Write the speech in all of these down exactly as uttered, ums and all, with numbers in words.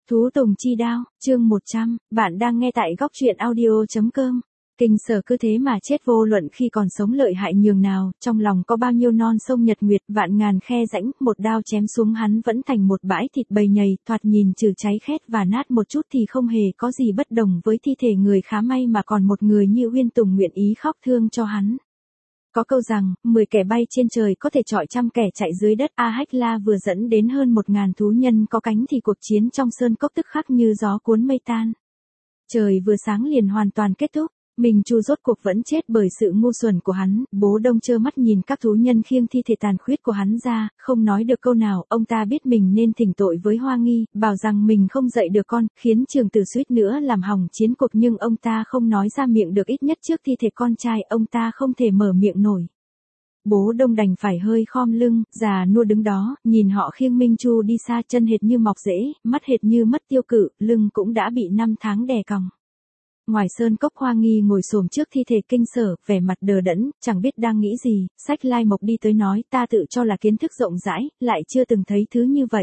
Thú Tùng Chi Đao, chương một trăm, bạn đang nghe tại góc truyện audio.com. Kinh Sở cứ thế mà chết vô luận khi còn sống lợi hại nhường nào, trong lòng có bao nhiêu non sông nhật nguyệt, vạn ngàn khe rãnh, một đao chém xuống hắn vẫn thành một bãi thịt bầy nhầy, thoạt nhìn trừ cháy khét và nát một chút thì không hề có gì bất đồng với thi thể người khá may mà còn một người như Uyên Tùng nguyện ý khóc thương cho hắn. Có câu rằng, mười kẻ bay trên trời có thể chọi trăm kẻ chạy dưới đất. A Hách La vừa dẫn đến hơn một ngàn thú nhân có cánh thì cuộc chiến trong sơn cốc tức khắc như gió cuốn mây tan. Trời vừa sáng liền hoàn toàn kết thúc. Minh Chu rốt cuộc vẫn chết bởi sự ngu xuẩn của hắn. Bố Đông trơ mắt nhìn các thú nhân khiêng thi thể tàn khuyết của hắn ra, không nói được câu nào. Ông ta biết mình nên thỉnh tội với Hoa Nghi, bảo rằng mình không dạy được con, khiến Trường Tử suýt nữa làm hỏng chiến cuộc, nhưng ông ta không nói ra miệng được, ít nhất trước thi thể con trai ông ta không thể mở miệng nổi. Bố Đông đành phải hơi khom lưng, già nua đứng đó, nhìn họ khiêng Minh Chu đi xa, chân hệt như mọc rễ, mắt hệt như mất tiêu cự, lưng cũng đã bị năm tháng đè còng. Ngoài sơn cốc, Hoa Nghi ngồi xổm trước thi thể Kinh Sở, vẻ mặt đờ đẫn, chẳng biết đang nghĩ gì. Sách Lai Mộc đi tới nói, ta tự cho là kiến thức rộng rãi, lại chưa từng thấy thứ như vậy.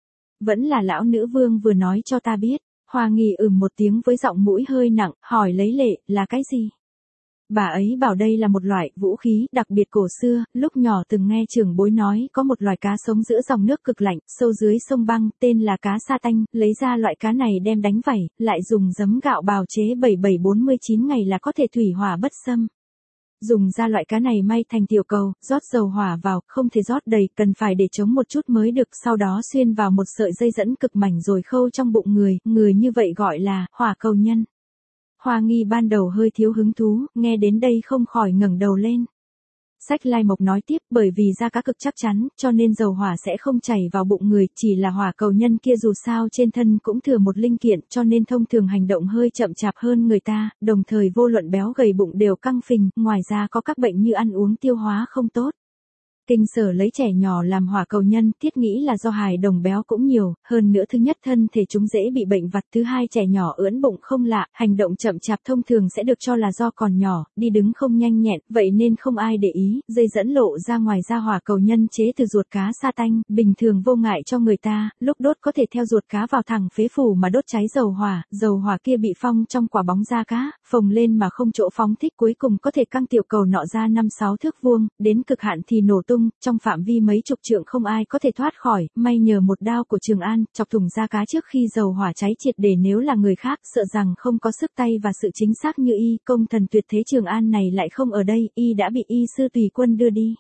Vẫn là lão nữ vương vừa nói cho ta biết. Hoa Nghi ừm một tiếng với giọng mũi hơi nặng, hỏi lấy lệ, là cái gì? Bà ấy bảo đây là một loại vũ khí đặc biệt cổ xưa, lúc nhỏ từng nghe trưởng bối nói có một loài cá sống giữa dòng nước cực lạnh, sâu dưới sông băng, tên là cá sa tanh, lấy ra loại cá này đem đánh vảy, lại dùng giấm gạo bào chế bảy bảy bốn mươi chín ngày là có thể thủy hỏa bất xâm. Dùng ra loại cá này may thành tiểu cầu, rót dầu hỏa vào, không thể rót đầy, cần phải để chống một chút mới được, sau đó xuyên vào một sợi dây dẫn cực mảnh rồi khâu trong bụng người, người như vậy gọi là hỏa cầu nhân. Hoa Nghi ban đầu hơi thiếu hứng thú, nghe đến đây không khỏi ngẩng đầu lên. Sách Lai Mộc nói tiếp, bởi vì da cá cực chắc chắn, cho nên dầu hỏa sẽ không chảy vào bụng người, chỉ là hỏa cầu nhân kia dù sao trên thân cũng thừa một linh kiện, cho nên thông thường hành động hơi chậm chạp hơn người ta, đồng thời vô luận béo gầy bụng đều căng phình, ngoài ra có các bệnh như ăn uống tiêu hóa không tốt. Kinh Sở lấy trẻ nhỏ làm hỏa cầu nhân, thiết nghĩ là do hài đồng béo cũng nhiều, hơn nữa thứ nhất thân thể chúng dễ bị bệnh vặt, thứ hai trẻ nhỏ ưỡn bụng không lạ, hành động chậm chạp thông thường sẽ được cho là do còn nhỏ, đi đứng không nhanh nhẹn, vậy nên không ai để ý, dây dẫn lộ ra ngoài ra hỏa cầu nhân chế từ ruột cá sa tanh, bình thường vô ngại cho người ta, lúc đốt có thể theo ruột cá vào thẳng phế phủ mà đốt cháy dầu hỏa, dầu hỏa kia bị phong trong quả bóng da cá, phồng lên mà không chỗ phóng thích, cuối cùng có thể căng tiểu cầu nọ ra năm sáu thước vuông, đến cực hạn thì nổ tung. Trong phạm vi mấy chục trượng không ai có thể thoát khỏi, may nhờ một đao của Trường An, chọc thủng da cá trước khi dầu hỏa cháy triệt để, nếu là người khác, sợ rằng không có sức tay và sự chính xác như y, công thần tuyệt thế Trường An này lại không ở đây, y đã bị y sư tùy quân đưa đi.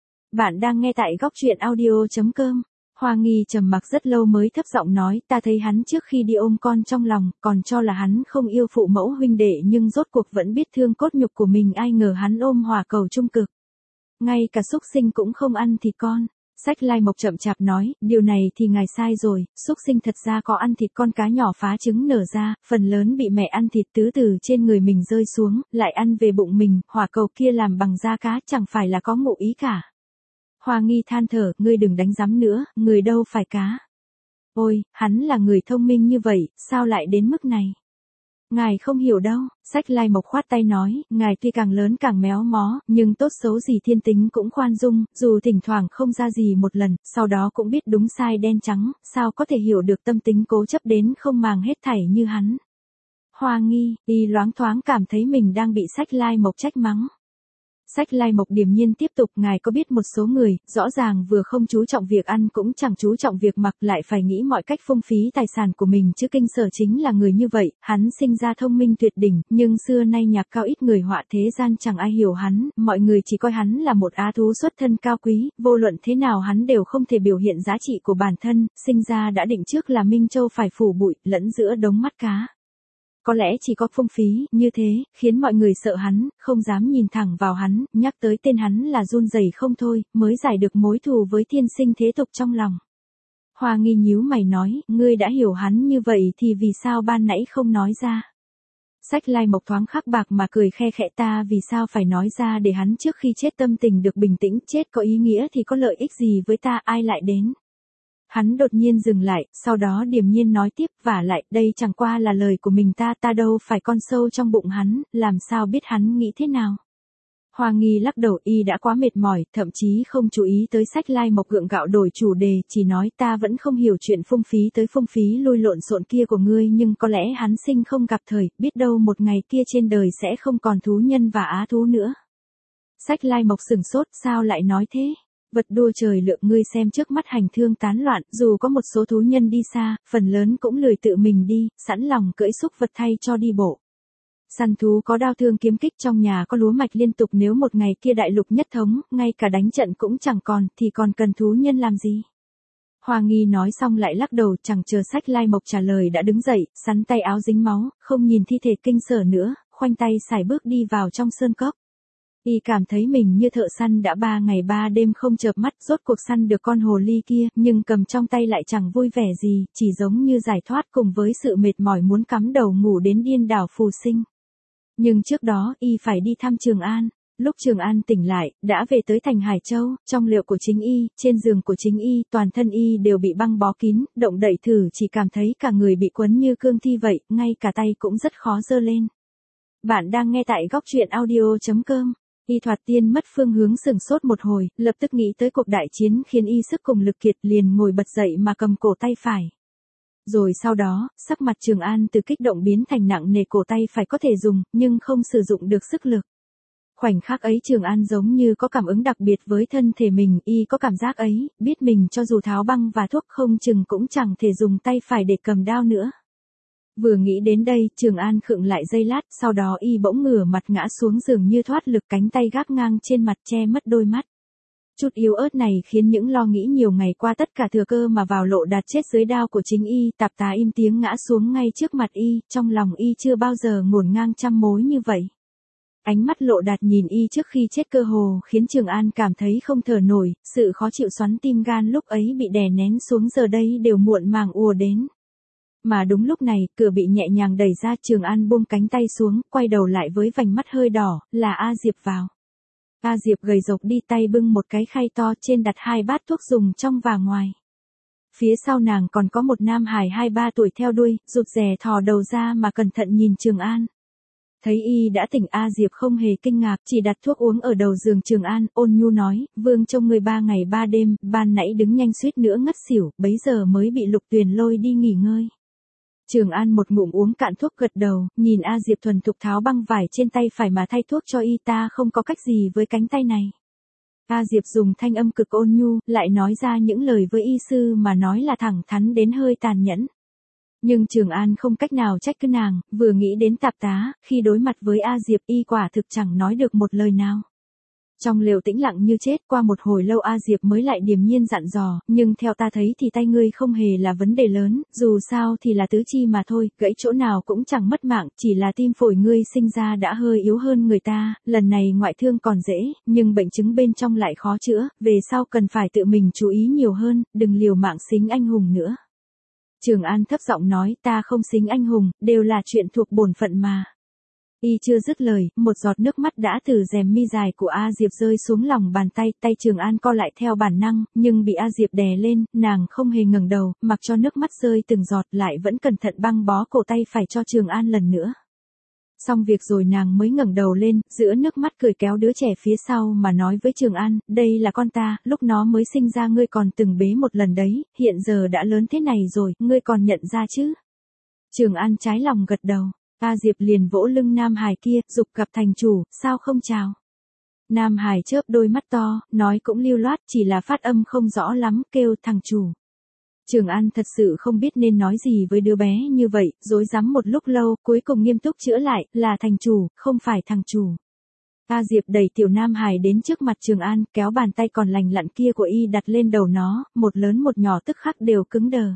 Bạn đang nghe tại góc truyện audio.com. Hoa Nghi trầm mặc rất lâu mới thấp giọng nói, ta thấy hắn trước khi đi ôm con trong lòng, còn cho là hắn không yêu phụ mẫu huynh đệ, nhưng rốt cuộc vẫn biết thương cốt nhục của mình, ai ngờ hắn ôm hỏa cầu trung cực. Ngay cả súc sinh cũng không ăn thịt con. Sách Lai Mộc chậm chạp nói, điều này thì ngài sai rồi, súc sinh thật ra có ăn thịt con cá nhỏ phá trứng nở ra, phần lớn bị mẹ ăn thịt tứ từ trên người mình rơi xuống, lại ăn về bụng mình, hỏa cầu kia làm bằng da cá chẳng phải là có ngụ ý cả. Hoa Nghi than thở, ngươi đừng đánh giám nữa, người đâu phải cá. Ôi, hắn là người thông minh như vậy, sao lại đến mức này? Ngài không hiểu đâu, Sách Lai Mộc khoát tay nói, ngài tuy càng lớn càng méo mó, nhưng tốt xấu gì thiên tính cũng khoan dung, dù thỉnh thoảng không ra gì một lần, sau đó cũng biết đúng sai đen trắng, sao có thể hiểu được tâm tính cố chấp đến không màng hết thảy như hắn. Hoa Nghi, y loáng thoáng cảm thấy mình đang bị Sách Lai Mộc trách mắng. Sách Lai Mộc điềm nhiên tiếp tục, ngài có biết một số người, rõ ràng vừa không chú trọng việc ăn cũng chẳng chú trọng việc mặc, lại phải nghĩ mọi cách phung phí tài sản của mình, chứ Kinh Sở chính là người như vậy, hắn sinh ra thông minh tuyệt đỉnh, nhưng xưa nay nhạc cao ít người họa, thế gian chẳng ai hiểu hắn, mọi người chỉ coi hắn là một á thú xuất thân cao quý, vô luận thế nào hắn đều không thể biểu hiện giá trị của bản thân, sinh ra đã định trước là Minh Châu phải phủ bụi, lẫn giữa đống mắt cá. Có lẽ chỉ có phung phí, như thế, khiến mọi người sợ hắn, không dám nhìn thẳng vào hắn, nhắc tới tên hắn là run rẩy không thôi, mới giải được mối thù với thiên sinh thế tục trong lòng. Hoa Nghi nhíu mày nói, ngươi đã hiểu hắn như vậy thì vì sao ban nãy không nói ra? Sách Lai Mộc thoáng khắc bạc mà cười khe khẽ, ta vì sao phải nói ra để hắn trước khi chết tâm tình được bình tĩnh, chết có ý nghĩa thì có lợi ích gì với ta, ai lại đến? Hắn đột nhiên dừng lại, sau đó điềm nhiên nói tiếp, vả lại, đây chẳng qua là lời của mình ta, ta đâu phải con sâu trong bụng hắn, làm sao biết hắn nghĩ thế nào. Hoa Nghi lắc đầu, y đã quá mệt mỏi, thậm chí không chú ý tới sách Lai Mộc gượng gạo đổi chủ đề, chỉ nói ta vẫn không hiểu chuyện phung phí tới phung phí lui lộn xộn kia của ngươi, nhưng có lẽ hắn sinh không gặp thời, biết đâu một ngày kia trên đời sẽ không còn thú nhân và á thú nữa. Sách Lai Mộc sừng sốt, sao lại nói thế? Vật đua trời lượng, ngươi xem trước mắt hành thương tán loạn, dù có một số thú nhân đi xa, phần lớn cũng lười tự mình đi, sẵn lòng cưỡi xúc vật thay cho đi bộ. Săn thú có đao thương kiếm kích, trong nhà có lúa mạch liên tục, nếu một ngày kia đại lục nhất thống, ngay cả đánh trận cũng chẳng còn, thì còn cần thú nhân làm gì? Hoa Nghi nói xong lại lắc đầu, chẳng chờ sách Lai Mộc trả lời đã đứng dậy, sắn tay áo dính máu, không nhìn thi thể kinh sở nữa, khoanh tay sải bước đi vào trong sơn cốc. Y cảm thấy mình như thợ săn đã ba ngày ba đêm không chợp mắt, rốt cuộc săn được con hồ ly kia, nhưng cầm trong tay lại chẳng vui vẻ gì, chỉ giống như giải thoát cùng với sự mệt mỏi muốn cắm đầu ngủ đến điên đảo phù sinh. Nhưng trước đó, y phải đi thăm Trường An. Lúc Trường An tỉnh lại, đã về tới thành Hải Châu, trong liệu của chính y, trên giường của chính y, toàn thân y đều bị băng bó kín, động đậy thử chỉ cảm thấy cả người bị quấn như cương thi vậy, ngay cả tay cũng rất khó giơ lên. Bạn đang nghe tại góc truyện audio chấm com. Y thoạt tiên mất phương hướng, sửng sốt một hồi, lập tức nghĩ tới cuộc đại chiến khiến y sức cùng lực kiệt, liền ngồi bật dậy mà cầm cổ tay phải. Rồi sau đó, sắc mặt Trường An từ kích động biến thành nặng nề, cổ tay phải có thể dùng, nhưng không sử dụng được sức lực. Khoảnh khắc ấy Trường An giống như có cảm ứng đặc biệt với thân thể mình, y có cảm giác ấy, biết mình cho dù tháo băng và thuốc không chừng cũng chẳng thể dùng tay phải để cầm đao nữa. Vừa nghĩ đến đây, Trường An khựng lại giây lát, sau đó y bỗng ngửa mặt ngã xuống giường như thoát lực, cánh tay gác ngang trên mặt che mất đôi mắt. Chút yếu ớt này khiến những lo nghĩ nhiều ngày qua tất cả thừa cơ mà vào lộ đạt chết dưới đao của chính y, Tạp Tá im tiếng ngã xuống ngay trước mặt y, trong lòng y chưa bao giờ ngổn ngang trăm mối như vậy. Ánh mắt Lộ Đạt nhìn y trước khi chết cơ hồ khiến Trường An cảm thấy không thở nổi, sự khó chịu xoắn tim gan lúc ấy bị đè nén xuống giờ đây đều muộn màng ùa đến. Mà đúng lúc này, cửa bị nhẹ nhàng đẩy ra, Trường An buông cánh tay xuống, quay đầu lại với vành mắt hơi đỏ, là A Diệp vào. A Diệp gầy rộc đi, tay bưng một cái khay to, trên đặt hai bát thuốc dùng trong và ngoài. Phía sau nàng còn có một nam hài hai ba tuổi theo đuôi, rụt rè thò đầu ra mà cẩn thận nhìn Trường An. Thấy y đã tỉnh, A Diệp không hề kinh ngạc, chỉ đặt thuốc uống ở đầu giường Trường An, ôn nhu nói, vương trông người ba ngày ba đêm, ban nãy đứng nhanh suýt nữa ngất xỉu, bấy giờ mới bị Lục Tuyền lôi đi nghỉ ngơi. Trường An một ngụm uống cạn thuốc, gật đầu, nhìn A Diệp thuần thục tháo băng vải trên tay phải mà thay thuốc cho y, ta không có cách gì với cánh tay này. A Diệp dùng thanh âm cực ôn nhu, lại nói ra những lời với y sư mà nói là thẳng thắn đến hơi tàn nhẫn. Nhưng Trường An không cách nào trách cứ nàng, vừa nghĩ đến Tạp Tá, khi đối mặt với A Diệp y quả thực chẳng nói được một lời nào. Trong lều tĩnh lặng như chết, qua một hồi lâu A Diệp mới lại điềm nhiên dặn dò, nhưng theo ta thấy thì tay ngươi không hề là vấn đề lớn, dù sao thì là tứ chi mà thôi, gãy chỗ nào cũng chẳng mất mạng, chỉ là tim phổi ngươi sinh ra đã hơi yếu hơn người ta, lần này ngoại thương còn dễ, nhưng bệnh chứng bên trong lại khó chữa, về sau cần phải tự mình chú ý nhiều hơn, đừng liều mạng xính anh hùng nữa. Trường An thấp giọng nói, ta không xính anh hùng, đều là chuyện thuộc bổn phận mà. Y chưa dứt lời, một giọt nước mắt đã từ rèm mi dài của A Diệp rơi xuống lòng bàn tay, tay Trường An co lại theo bản năng, nhưng bị A Diệp đè lên, nàng không hề ngẩng đầu, mặc cho nước mắt rơi từng giọt, lại vẫn cẩn thận băng bó cổ tay phải cho Trường An lần nữa. Xong việc rồi nàng mới ngẩng đầu lên, giữa nước mắt cười kéo đứa trẻ phía sau mà nói với Trường An, đây là con ta, lúc nó mới sinh ra ngươi còn từng bế một lần đấy, hiện giờ đã lớn thế này rồi, ngươi còn nhận ra chứ? Trường An trái lòng gật đầu. A Diệp liền vỗ lưng nam hài kia, giục gặp thành chủ, sao không chào? Nam hài chớp đôi mắt to, nói cũng lưu loát, chỉ là phát âm không rõ lắm, kêu thằng chủ. Trường An thật sự không biết nên nói gì với đứa bé như vậy, rối rắm một lúc lâu, cuối cùng nghiêm túc chữa lại, là thành chủ, không phải thằng chủ. A Diệp đẩy tiểu nam hài đến trước mặt Trường An, kéo bàn tay còn lành lặn kia của y đặt lên đầu nó, một lớn một nhỏ tức khắc đều cứng đờ.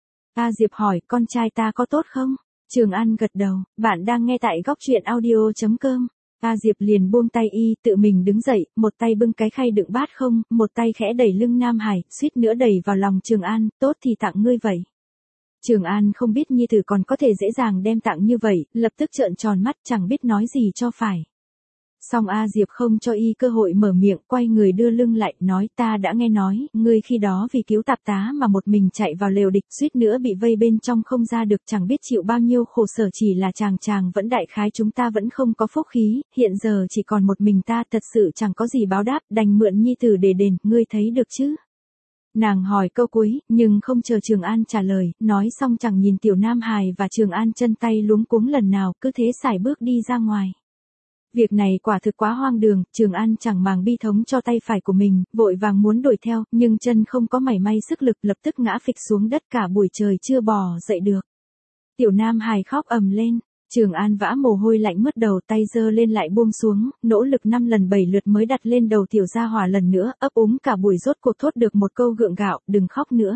A Diệp hỏi, con trai ta có tốt không? Trường An gật đầu, bạn đang nghe tại góc truyện audio chấm com. A Diệp liền buông tay y, tự mình đứng dậy, một tay bưng cái khay đựng bát không, một tay khẽ đẩy lưng Nam Hải, suýt nữa đẩy vào lòng Trường An, tốt thì tặng ngươi vậy. Trường An không biết nhi tử còn có thể dễ dàng đem tặng như vậy, lập tức trợn tròn mắt chẳng biết nói gì cho phải. Song A Diệp không cho y cơ hội mở miệng, quay người đưa lưng lại, nói ta đã nghe nói, ngươi khi đó vì cứu tạp tá mà một mình chạy vào lều địch, suýt nữa bị vây bên trong không ra được, chẳng biết chịu bao nhiêu khổ sở, chỉ là chàng chàng vẫn đại khái chúng ta vẫn không có phúc khí, hiện giờ chỉ còn một mình ta, thật sự chẳng có gì báo đáp, đành mượn nhi tử để đền, ngươi thấy được chứ? Nàng hỏi câu cuối, nhưng không chờ Trường An trả lời, nói xong chẳng nhìn Tiểu Nam Hài và Trường An chân tay luống cuống lần nào, cứ thế sải bước đi ra ngoài. Việc này quả thực quá hoang đường, Trường An chẳng màng bi thống cho tay phải của mình, vội vàng muốn đuổi theo, nhưng chân không có mảy may sức lực, lập tức ngã phịch xuống đất, cả buổi trời chưa bò dậy được. Tiểu Nam Hài khóc ầm lên, Trường An vã mồ hôi lạnh mướt đầu, tay giơ lên lại buông xuống, nỗ lực năm lần bảy lượt mới đặt lên đầu Tiểu Gia Hỏa lần nữa, ấp úng cả buổi rốt cuộc thốt được một câu gượng gạo, đừng khóc nữa.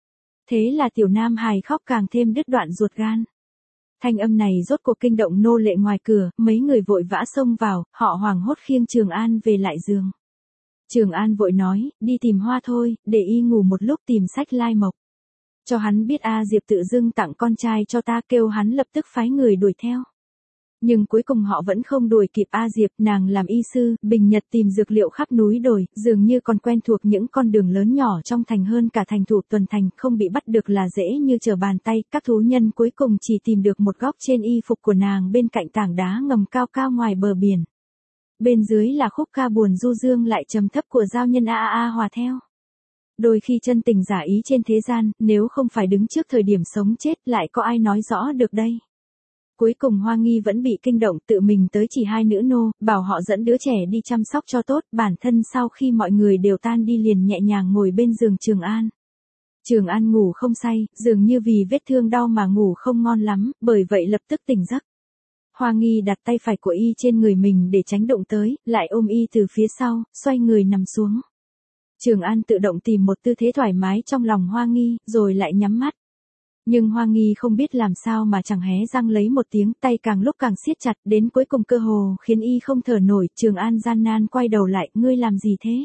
Thế là Tiểu Nam Hài khóc càng thêm đứt đoạn ruột gan. Thanh âm này rốt cuộc kinh động nô lệ ngoài cửa, mấy người vội vã xông vào, họ hoảng hốt khiêng Trường An về lại giường. Trường An vội nói, đi tìm Hoa thôi, để y ngủ một lúc tìm sách lai mộc. Cho hắn biết A Diệp tự dưng tặng con trai cho ta, kêu hắn lập tức phái người đuổi theo. Nhưng cuối cùng họ vẫn không đuổi kịp A Diệp, nàng làm y sư, bình nhật tìm dược liệu khắp núi đồi, dường như còn quen thuộc những con đường lớn nhỏ trong thành hơn cả thành thủ tuần thành, không bị bắt được là dễ như trở bàn tay, các thú nhân cuối cùng chỉ tìm được một góc trên y phục của nàng bên cạnh tảng đá ngầm cao cao ngoài bờ biển. Bên dưới là khúc ca buồn du dương lại trầm thấp của giao nhân A A A hòa theo. Đôi khi chân tình giả ý trên thế gian, nếu không phải đứng trước thời điểm sống chết lại có ai nói rõ được đây. Cuối cùng Hoa Nghi vẫn bị kinh động, tự mình tới chỉ hai nữ nô, bảo họ dẫn đứa trẻ đi chăm sóc cho tốt, bản thân sau khi mọi người đều tan đi liền nhẹ nhàng ngồi bên giường Trường An. Trường An ngủ không say, dường như vì vết thương đau mà ngủ không ngon lắm, bởi vậy lập tức tỉnh giấc. Hoa Nghi đặt tay phải của y trên người mình để tránh đụng tới, lại ôm y từ phía sau, xoay người nằm xuống. Trường An tự động tìm một tư thế thoải mái trong lòng Hoa Nghi, rồi lại nhắm mắt. Nhưng Hoa Nghi không biết làm sao mà chẳng hé răng lấy một tiếng, tay càng lúc càng siết chặt, đến cuối cùng cơ hồ khiến y không thở nổi. Trường An gian nan quay đầu lại, ngươi làm gì thế?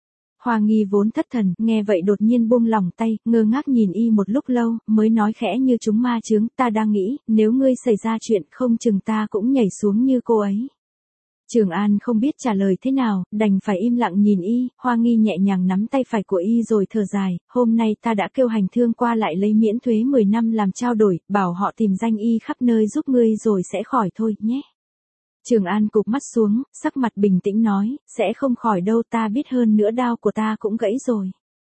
Hoa Nghi vốn thất thần, nghe vậy đột nhiên buông lỏng tay, ngơ ngác nhìn y một lúc lâu, mới nói khẽ như chúng ma chướng, ta đang nghĩ, nếu ngươi xảy ra chuyện không chừng ta cũng nhảy xuống như cô ấy. Trường An không biết trả lời thế nào, đành phải im lặng nhìn y, Hoa Nghi nhẹ nhàng nắm tay phải của y rồi thở dài, hôm nay ta đã kêu hành thương qua lại lấy miễn thuế mười năm làm trao đổi, bảo họ tìm danh y khắp nơi giúp ngươi rồi sẽ khỏi thôi, nhé. Trường An cụp mắt xuống, sắc mặt bình tĩnh nói, sẽ không khỏi đâu, ta biết hơn nữa đao của ta cũng gãy rồi.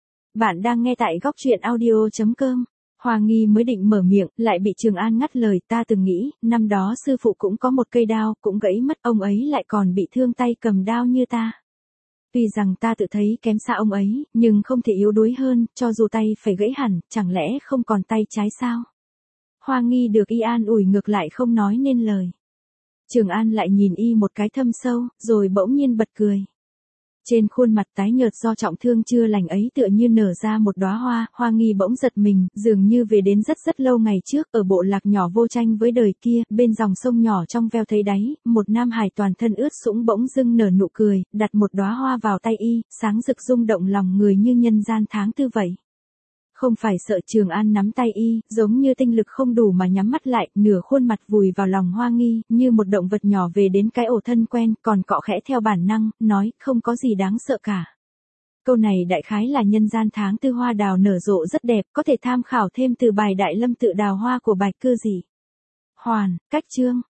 Bạn đang nghe tại góc truyện audio chấm com. Hoa Nghi mới định mở miệng, lại bị Trường An ngắt lời, ta từng nghĩ, năm đó sư phụ cũng có một cây đao, cũng gãy mất, ông ấy lại còn bị thương tay cầm đao như ta. Tuy rằng ta tự thấy kém xa ông ấy, nhưng không thể yếu đuối hơn, cho dù tay phải gãy hẳn, chẳng lẽ không còn tay trái sao? Hoa Nghi được y an ủi ngược lại không nói nên lời. Trường An lại nhìn y một cái thâm sâu, rồi bỗng nhiên bật cười. Trên khuôn mặt tái nhợt do trọng thương chưa lành ấy tựa như nở ra một đóa hoa, Hoa Nghi bỗng giật mình, dường như về đến rất rất lâu ngày trước, ở bộ lạc nhỏ vô tranh với đời kia, bên dòng sông nhỏ trong veo thấy đáy, một nam hài toàn thân ướt sũng bỗng dưng nở nụ cười, đặt một đóa hoa vào tay y, sáng rực rung động lòng người như nhân gian tháng tư vậy. Không phải sợ, Trường An nắm tay y, giống như tinh lực không đủ mà nhắm mắt lại, nửa khuôn mặt vùi vào lòng Hoa Nghi, như một động vật nhỏ về đến cái ổ thân quen, còn cọ khẽ theo bản năng, nói, không có gì đáng sợ cả. Câu này đại khái là nhân gian tháng tư hoa đào nở rộ rất đẹp, có thể tham khảo thêm từ bài Đại Lâm tự đào hoa của Bạch Cư Dị. Hoàn, cách chương.